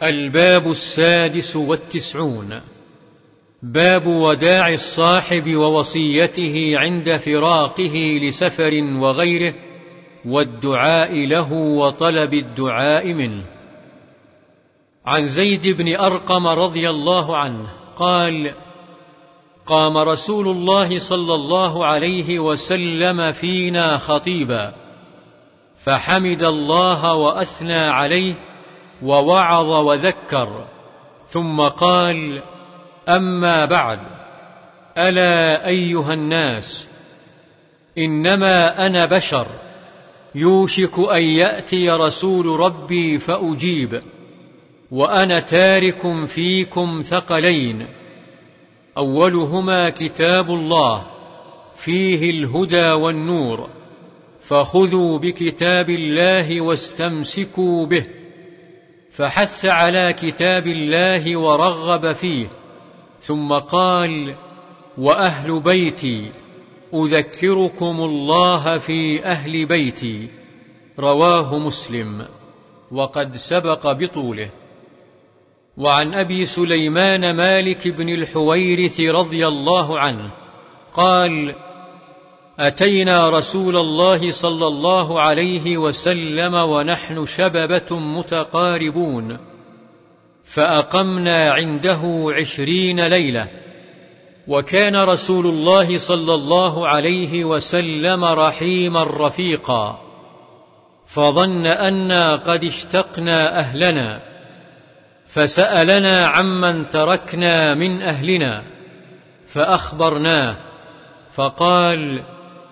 الباب 96. باب وداع الصاحب ووصيته عند فراقه لسفر وغيره، والدعاء له وطلب الدعاء منه. عن زيد بن أرقم رضي الله عنه قال: قام رسول الله صلى الله عليه وسلم فينا خطيبا، فحمد الله وأثنى عليه ووعظ وذكر، ثم قال: أما بعد، ألا أيها الناس، إنما أنا بشر، يوشك أن يأتي رسول ربي فأجيب، وأنا تارك فيكم ثقلين، أولهما كتاب الله فيه الهدى والنور، فخذوا بكتاب الله واستمسكوا به. فحث على كتاب الله ورغب فيه، ثم قال: وأهل بيتي أذكركم الله في أهل بيتي. رواه مسلم، وقد سبق بطوله. وعن أبي سليمان مالك بن الحويرث رضي الله عنه قال: أتينا رسول الله صلى الله عليه وسلم ونحن شببة متقاربون، فأقمنا عنده 20 ليلة، وكان رسول الله صلى الله عليه وسلم رحيما رفيقا، فظن أنا قد اشتقنا أهلنا، فسألنا عمن تركنا من أهلنا، فأخبرناه، فقال: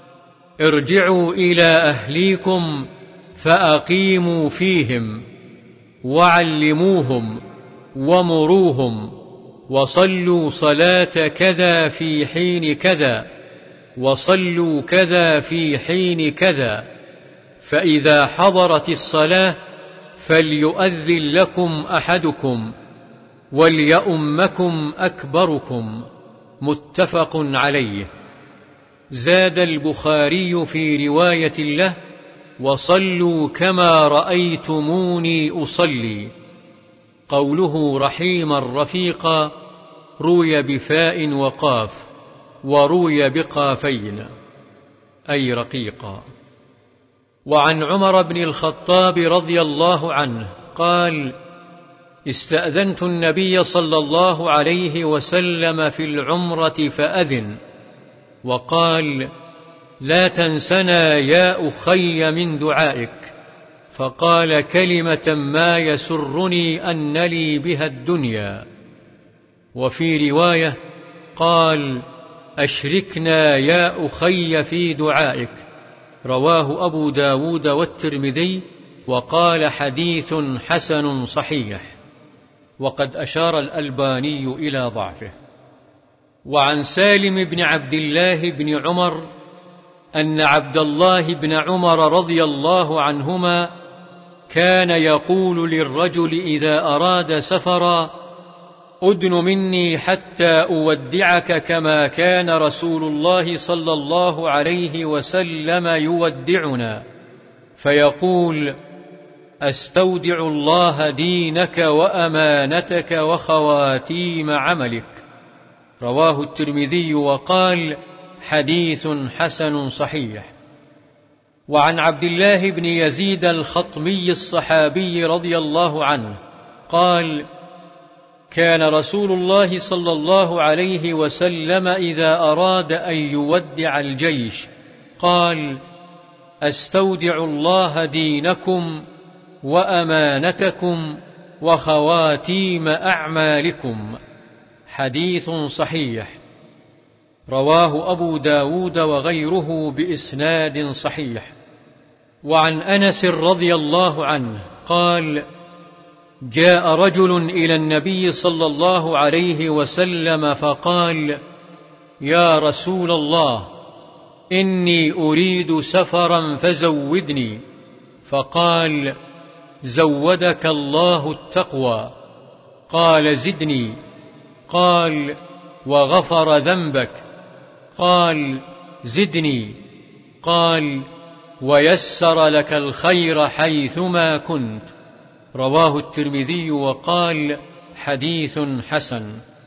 ارجعوا إلى أهليكم فأقيموا فيهم، وعلموهم ومروهم، وصلوا صلاة كذا في حين كذا، وصلوا كذا في حين كذا، فإذا حضرت الصلاة فليؤذن لكم أحدكم، وليؤمكم أكبركم. متفق عليه. زاد البخاري في رواية له: وصلوا كما رأيتموني أصلي. قوله رحيما رفيقا روي بفاء وقاف، وروي بقافين، أي رقيقا. وعن عمر بن الخطاب رضي الله عنه قال: استأذنت النبي صلى الله عليه وسلم في العمرة فأذن، وقال: لا تنسنا يا أخي من دعائك، فقال كلمة ما يسرني أن لي بها الدنيا. وفي رواية قال: أشركنا يا أخي في دعائك. رواه أبو داود والترمذي، وقال حديث حسن صحيح، وقد أشار الألباني إلى ضعفه. وعن سالم بن عبد الله بن عمر أن عبد الله بن عمر رضي الله عنهما كان يقول للرجل إذا أراد سفرا: أدن مني حتى أودعك كما كان رسول الله صلى الله عليه وسلم يودعنا، فيقول: أستودع الله دينك وأمانتك وخواتيم عملك. رواه الترمذي، وقال: حديث حسن صحيح. وعن عبد الله بن يزيد الخطمي الصحابي رضي الله عنه قال: كان رسول الله صلى الله عليه وسلم إذا أراد أن يودع الجيش قال: أستودع الله دينكم وأمانتكم وخواتيم أعمالكم. حديث صحيح. رواه أبو داود وغيره بإسناد صحيح. وعن أنس رضي الله عنه قال: جاء رجل إلى النبي صلى الله عليه وسلم فقال: يا رسول الله، إني أريد سفرا فزودني. فقال: زودك الله التقوى. قال: زدني. قال: وغفر ذنبك. قال: زدني. قال: ويسر لك الخير حيثما كنت. رواه الترمذي وقال: حديث حسن.